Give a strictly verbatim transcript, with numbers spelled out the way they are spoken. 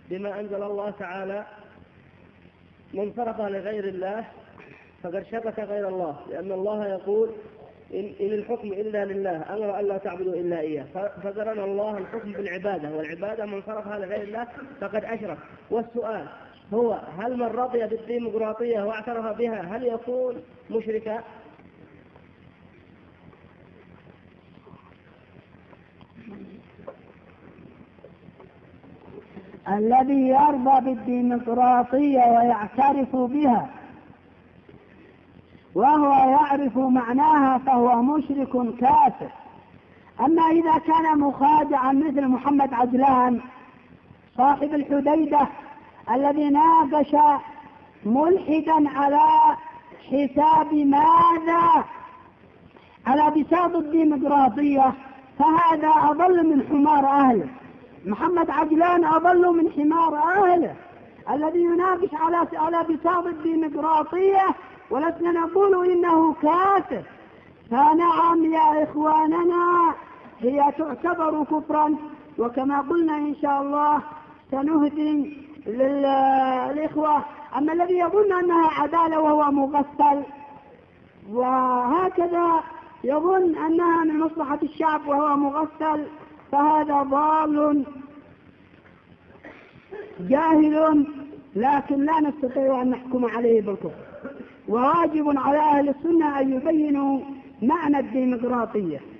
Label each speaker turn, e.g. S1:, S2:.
S1: بما أنزل الله تعالى من صرفها لغير الله فقد شرك غير الله، لأن الله يقول إن, إن الحكم إلا لله أمر أن لا تعبدوا إلا إياه، فقرن الله الحكم بالعبادة، والعبادة من صرفها لغير الله فقد أشرك. والسؤال هو هل من رضي بالديمقراطية واعترف بها هل يكون مشركا؟
S2: الذي يرضى بالديمقراطية ويعترف بها وهو يعرف معناها فهو مشرك كافر. أما إذا كان مخادعا مثل محمد عجلان صاحب الحديدة الذي ناقش ملحدا على حساب ماذا؟ على بساط الديمقراطية، فهذا أضل من حمار أهله. محمد عجلان أضل من حمار أهله الذي يناقش على على بساط الديمقراطية، ولسنا نقول إنه كافر. فنعم يا إخواننا هي تعتبر كفرا، وكما قلنا إن شاء الله سنهدي للإخوة. أما الذي يظن أنها عدالة وهو مغفل وهكذا يظن أنها من مصلحة الشعب وهو مغفل، فهذا ضال جاهل، لكن لا نستطيع أن نحكم عليه بالكفر. وواجب على أهل السنة أن يبينوا معنى الديمقراطية.